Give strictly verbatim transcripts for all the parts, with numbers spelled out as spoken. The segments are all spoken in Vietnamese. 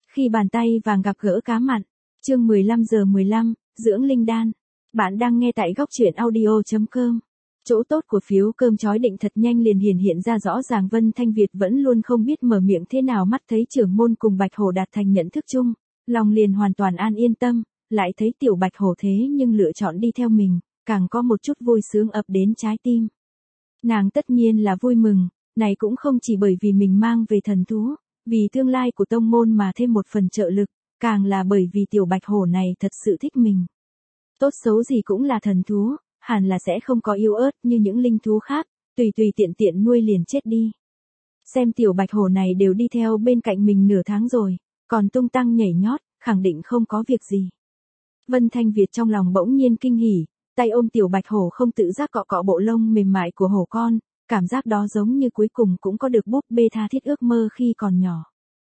Khi bàn tay vàng gặp gỡ cá mặn, chương mười lăm giờ mười lăm, dưỡng linh đan. Bạn đang nghe tại góc truyện audio chấm com. Chỗ tốt của phiếu cơm chói định thật nhanh liền hiển hiện ra rõ ràng. Vân Thanh Việt vẫn luôn không biết mở miệng thế nào, mắt thấy trưởng môn cùng Bạch Hổ đạt thành nhận thức chung, lòng liền hoàn toàn an yên tâm, lại thấy tiểu Bạch Hổ thế nhưng lựa chọn đi theo mình, càng có một chút vui sướng ập đến trái tim. Nàng tất nhiên là vui mừng, này cũng không chỉ bởi vì mình mang về thần thú, vì tương lai của tông môn mà thêm một phần trợ lực, càng là bởi vì tiểu Bạch Hổ này thật sự thích mình. Tốt xấu gì cũng là thần thú, hẳn là sẽ không có yếu ớt như những linh thú khác, tùy tùy tiện tiện nuôi liền chết đi. Xem tiểu Bạch Hổ này đều đi theo bên cạnh mình nửa tháng rồi, còn tung tăng nhảy nhót, khẳng định không có việc gì. Vân Thanh Việt trong lòng bỗng nhiên kinh hỉ, tay ôm tiểu Bạch Hổ không tự giác cọ cọ bộ lông mềm mại của hổ con, cảm giác đó giống như cuối cùng cũng có được búp bê tha thiết ước mơ khi còn nhỏ.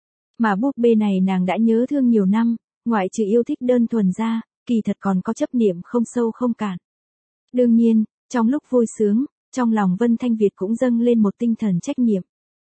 Mà búp bê này nàng đã nhớ thương nhiều năm, ngoại trừ yêu thích đơn thuần ra, kỳ thật còn có chấp niệm không sâu không cạn. Đương nhiên, trong lúc vui sướng, trong lòng Vân Thanh Việt cũng dâng lên một tinh thần trách nhiệm.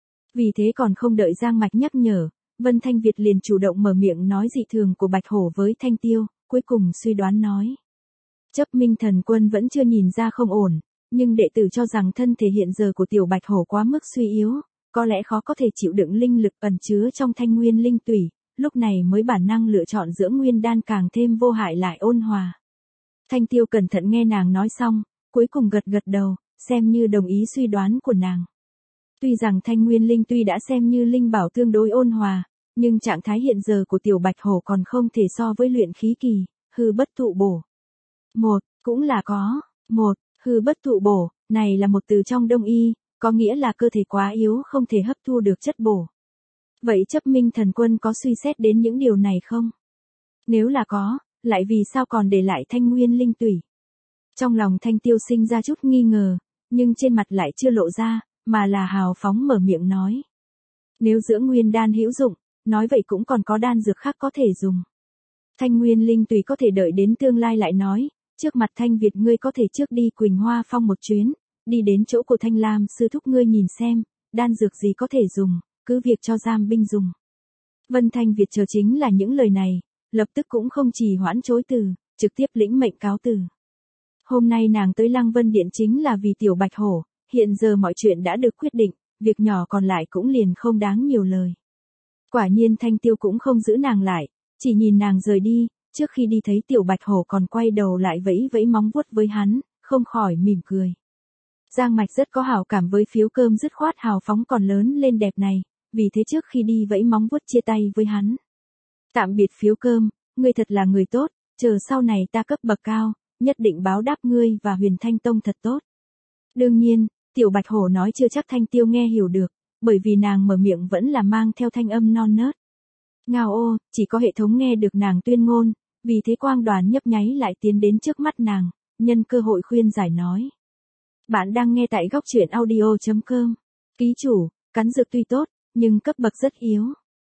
Vì thế còn không đợi Giang Mạch nhắc nhở, Vân Thanh Việt liền chủ động mở miệng nói dị thường của Bạch Hổ với Thanh Tiêu, cuối cùng suy đoán nói. Chấp Minh Thần Quân vẫn chưa nhìn ra không ổn, nhưng đệ tử cho rằng thân thể hiện giờ của tiểu Bạch Hổ quá mức suy yếu, có lẽ khó có thể chịu đựng linh lực ẩn chứa trong thanh nguyên linh tủy, lúc này mới bản năng lựa chọn dưỡng nguyên đan càng thêm vô hại lại ôn hòa. Thanh Tiêu cẩn thận nghe nàng nói xong, cuối cùng gật gật đầu, xem như đồng ý suy đoán của nàng. Tuy rằng thanh nguyên linh tuy đã xem như linh bảo tương đối ôn hòa, nhưng trạng thái hiện giờ của tiểu Bạch Hổ còn không thể so với luyện khí kỳ, hư bất thụ bổ. Một, cũng là có, một, hư bất thụ bổ, này là một từ trong Đông y, có nghĩa là cơ thể quá yếu không thể hấp thu được chất bổ. Vậy Chấp Minh Thần Quân có suy xét đến những điều này không? Nếu là có, lại vì sao còn để lại thanh nguyên linh tủy? Trong lòng Thanh Tiêu sinh ra chút nghi ngờ, nhưng trên mặt lại chưa lộ ra, mà là hào phóng mở miệng nói. Nếu dưỡng nguyên đan hữu dụng, nói vậy cũng còn có đan dược khác có thể dùng. Thanh nguyên linh tùy có thể đợi đến tương lai lại nói, trước mặt Thanh Việt ngươi có thể trước đi Quỳnh Hoa Phong một chuyến, đi đến chỗ của Thanh Lam sư thúc ngươi nhìn xem, đan dược gì có thể dùng, cứ việc cho giam binh dùng. Vân Thanh Việt chờ chính là những lời này, lập tức cũng không trì hoãn chối từ, trực tiếp lĩnh mệnh cáo từ. Hôm nay nàng tới Lăng Vân Điện chính là vì tiểu Bạch Hổ, hiện giờ mọi chuyện đã được quyết định, việc nhỏ còn lại cũng liền không đáng nhiều lời. Quả nhiên Thanh Tiêu cũng không giữ nàng lại, chỉ nhìn nàng rời đi, trước khi đi thấy tiểu Bạch Hổ còn quay đầu lại vẫy vẫy móng vuốt với hắn, không khỏi mỉm cười. Giang Mạch rất có hảo cảm với phiếu cơm dứt khoát hào phóng còn lớn lên đẹp này, vì thế trước khi đi vẫy móng vuốt chia tay với hắn. Tạm biệt phiếu cơm, ngươi thật là người tốt, chờ sau này ta cấp bậc cao, nhất định báo đáp ngươi và Huyền Thanh Tông thật tốt. Đương nhiên, tiểu Bạch Hổ nói chưa chắc Thanh Tiêu nghe hiểu được, bởi vì nàng mở miệng vẫn là mang theo thanh âm non nớt. Ngao ô, chỉ có hệ thống nghe được nàng tuyên ngôn, vì thế quang đoàn nhấp nháy lại tiến đến trước mắt nàng, nhân cơ hội khuyên giải nói. Bạn đang nghe tại góc truyện audio chấm com. Ký chủ, cắn dược tuy tốt, nhưng cấp bậc rất yếu.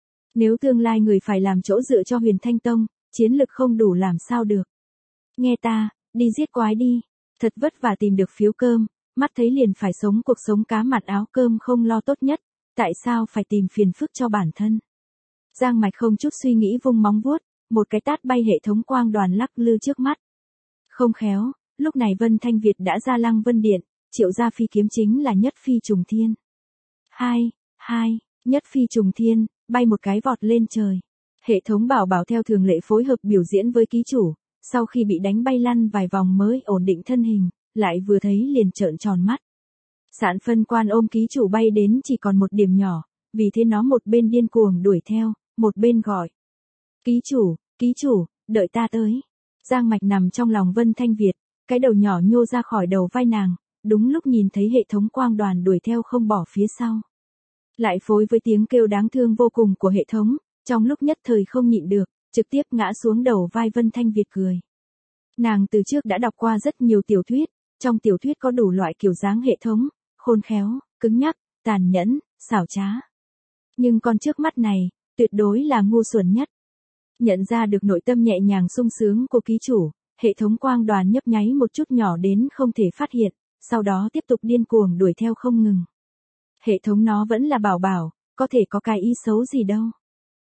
Nếu tương lai người phải làm chỗ dựa cho Huyền Thanh Tông, chiến lực không đủ làm sao được. Nghe ta, đi giết quái đi, thật vất vả tìm được phiếu cơm, mắt thấy liền phải sống cuộc sống cá mặn áo cơm không lo tốt nhất, tại sao phải tìm phiền phức cho bản thân. Giang Mạch không chút suy nghĩ vung móng vuốt, một cái tát bay hệ thống quang đoàn lắc lư trước mắt. Không khéo, lúc này Vân Thanh Việt đã ra Lăng Vân Điện, triệu ra phi kiếm chính là Nhất Phi Trùng Thiên. Hai, hai, Nhất Phi Trùng Thiên, bay một cái vọt lên trời. Hệ thống bảo bảo theo thường lệ phối hợp biểu diễn với ký chủ, sau khi bị đánh bay lăn vài vòng mới ổn định thân hình, lại vừa thấy liền trợn tròn mắt. Sạn phân quan ôm ký chủ bay đến chỉ còn một điểm nhỏ, vì thế nó một bên điên cuồng đuổi theo, một bên gọi. Ký chủ, ký chủ, đợi ta tới. Giang Mạch nằm trong lòng Vân Thanh Việt, cái đầu nhỏ nhô ra khỏi đầu vai nàng, đúng lúc nhìn thấy hệ thống quang đoàn đuổi theo không bỏ phía sau. Lại phối với tiếng kêu đáng thương vô cùng của hệ thống, trong lúc nhất thời không nhịn được, trực tiếp ngã xuống đầu vai Vân Thanh Việt cười. Nàng từ trước đã đọc qua rất nhiều tiểu thuyết, trong tiểu thuyết có đủ loại kiểu dáng hệ thống, khôn khéo, cứng nhắc, tàn nhẫn, xảo trá. Nhưng con trước mắt này, tuyệt đối là ngu xuẩn nhất. Nhận ra được nội tâm nhẹ nhàng sung sướng của ký chủ, hệ thống quang đoàn nhấp nháy một chút nhỏ đến không thể phát hiện, sau đó tiếp tục điên cuồng đuổi theo không ngừng. Hệ thống nó vẫn là bảo bảo, có thể có cái ý xấu gì đâu.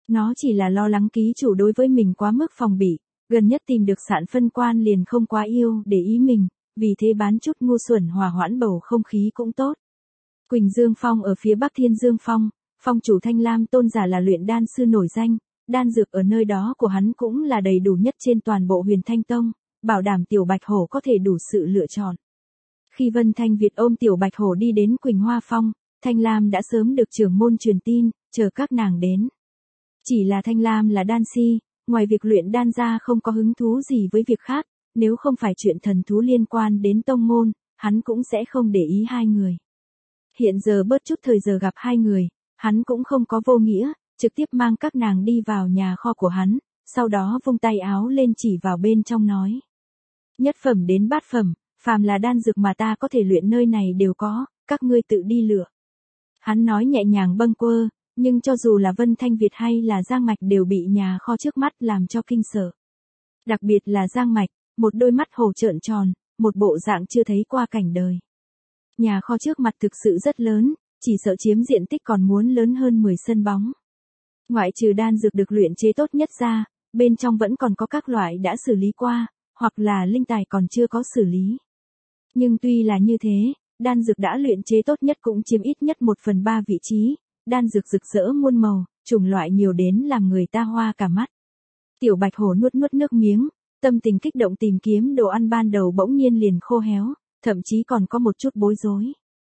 Nó chỉ là lo lắng ký chủ đối với mình quá mức phòng bị, gần nhất tìm được sạn phân quan liền không quá yêu để ý mình, vì thế bán chút ngu xuẩn hòa hoãn bầu không khí cũng tốt. Quỳnh Dương Phong ở phía bắc Thiên Dương Phong, phong chủ Thanh Lam tôn giả là luyện đan sư nổi danh, đan dược ở nơi đó của hắn cũng là đầy đủ nhất trên toàn bộ Huyền Thanh Tông, bảo đảm Tiểu Bạch Hổ có thể đủ sự lựa chọn. Khi Vân Thanh Việt ôm Tiểu Bạch Hổ đi đến Quỳnh Hoa Phong, Thanh Lam đã sớm được trưởng môn truyền tin, chờ các nàng đến. Chỉ là Thanh Lam là đan si, ngoài việc luyện đan ra không có hứng thú gì với việc khác, nếu không phải chuyện thần thú liên quan đến tông môn, hắn cũng sẽ không để ý hai người. Hiện giờ bớt chút thời giờ gặp hai người, hắn cũng không có vô nghĩa, trực tiếp mang các nàng đi vào nhà kho của hắn, sau đó vung tay áo lên chỉ vào bên trong nói. Nhất phẩm đến bát phẩm, phàm là đan dược mà ta có thể luyện nơi này đều có, các ngươi tự đi lựa. Hắn nói nhẹ nhàng bâng quơ, nhưng cho dù là Vân Thanh Việt hay là Giang Mạch đều bị nhà kho trước mắt làm cho kinh sợ. Đặc biệt là Giang Mạch, một đôi mắt hồ trợn tròn, một bộ dạng chưa thấy qua cảnh đời. Nhà kho trước mặt thực sự rất lớn, chỉ sợ chiếm diện tích còn muốn lớn hơn mười sân bóng. Ngoại trừ đan dược được luyện chế tốt nhất ra, bên trong vẫn còn có các loại đã xử lý qua, hoặc là linh tài còn chưa có xử lý. Nhưng tuy là như thế, đan dược đã luyện chế tốt nhất cũng chiếm ít nhất một phần ba vị trí, đan dược rực rỡ muôn màu, chủng loại nhiều đến làm người ta hoa cả mắt. Tiểu Bạch Hổ nuốt nuốt nước miếng, tâm tình kích động tìm kiếm đồ ăn ban đầu bỗng nhiên liền khô héo, thậm chí còn có một chút bối rối.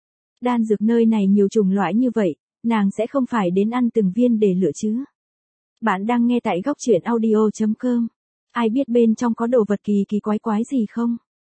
Đan dược nơi này nhiều chủng loại như vậy, nàng sẽ không phải đến ăn từng viên để lựa chứ. Bạn đang nghe tại góc truyện audio chấm com. Ai biết bên trong có đồ vật kỳ kỳ quái quái gì không?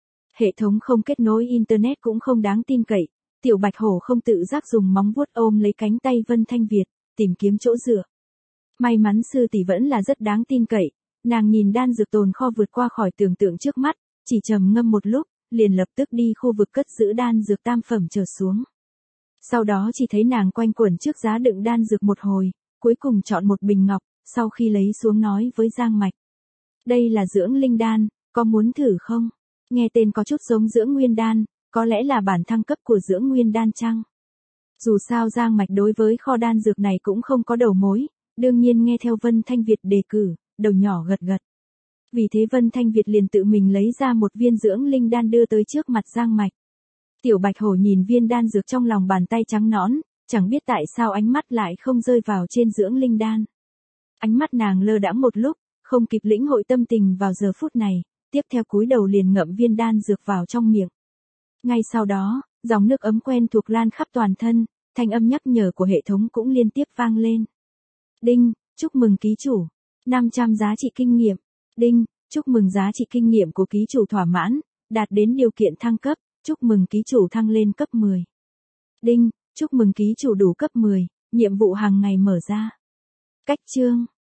Hệ thống không kết nối internet cũng không đáng tin cậy, Tiểu Bạch Hổ không tự giác dùng móng vuốt ôm lấy cánh tay Vân Thanh Việt, tìm kiếm chỗ dựa. May mắn sư tỷ vẫn là rất đáng tin cậy, nàng nhìn đan dược tồn kho vượt qua khỏi tưởng tượng trước mắt, chỉ trầm ngâm một lúc, liền lập tức đi khu vực cất giữ đan dược tam phẩm trở xuống. Sau đó chỉ thấy nàng quanh quẩn trước giá đựng đan dược một hồi, cuối cùng chọn một bình ngọc, sau khi lấy xuống nói với Giang Mạch. Đây là dưỡng linh đan, có muốn thử không? Nghe tên có chút giống dưỡng nguyên đan, có lẽ là bản thăng cấp của dưỡng nguyên đan chăng? Dù sao Giang Mạch đối với kho đan dược này cũng không có đầu mối, đương nhiên nghe theo Vân Thanh Việt đề cử, đầu nhỏ gật gật. Vì thế Vân Thanh Việt liền tự mình lấy ra một viên dưỡng linh đan đưa tới trước mặt Giang Mạch. Tiểu Bạch Hổ nhìn viên đan dược trong lòng bàn tay trắng nõn, chẳng biết tại sao ánh mắt lại không rơi vào trên dưỡng linh đan. Ánh mắt nàng lơ đãng một lúc, không kịp lĩnh hội tâm tình vào giờ phút này, tiếp theo cúi đầu liền ngậm viên đan dược vào trong miệng. Ngay sau đó, dòng nước ấm quen thuộc lan khắp toàn thân, thanh âm nhắc nhở của hệ thống cũng liên tiếp vang lên. Đinh, chúc mừng ký chủ. năm trăm giá trị kinh nghiệm. Đinh, chúc mừng giá trị kinh nghiệm của ký chủ thỏa mãn, đạt đến điều kiện thăng cấp, chúc mừng ký chủ thăng lên cấp mười. Đinh, chúc mừng ký chủ đủ cấp mười, nhiệm vụ hàng ngày mở ra. Cách chương.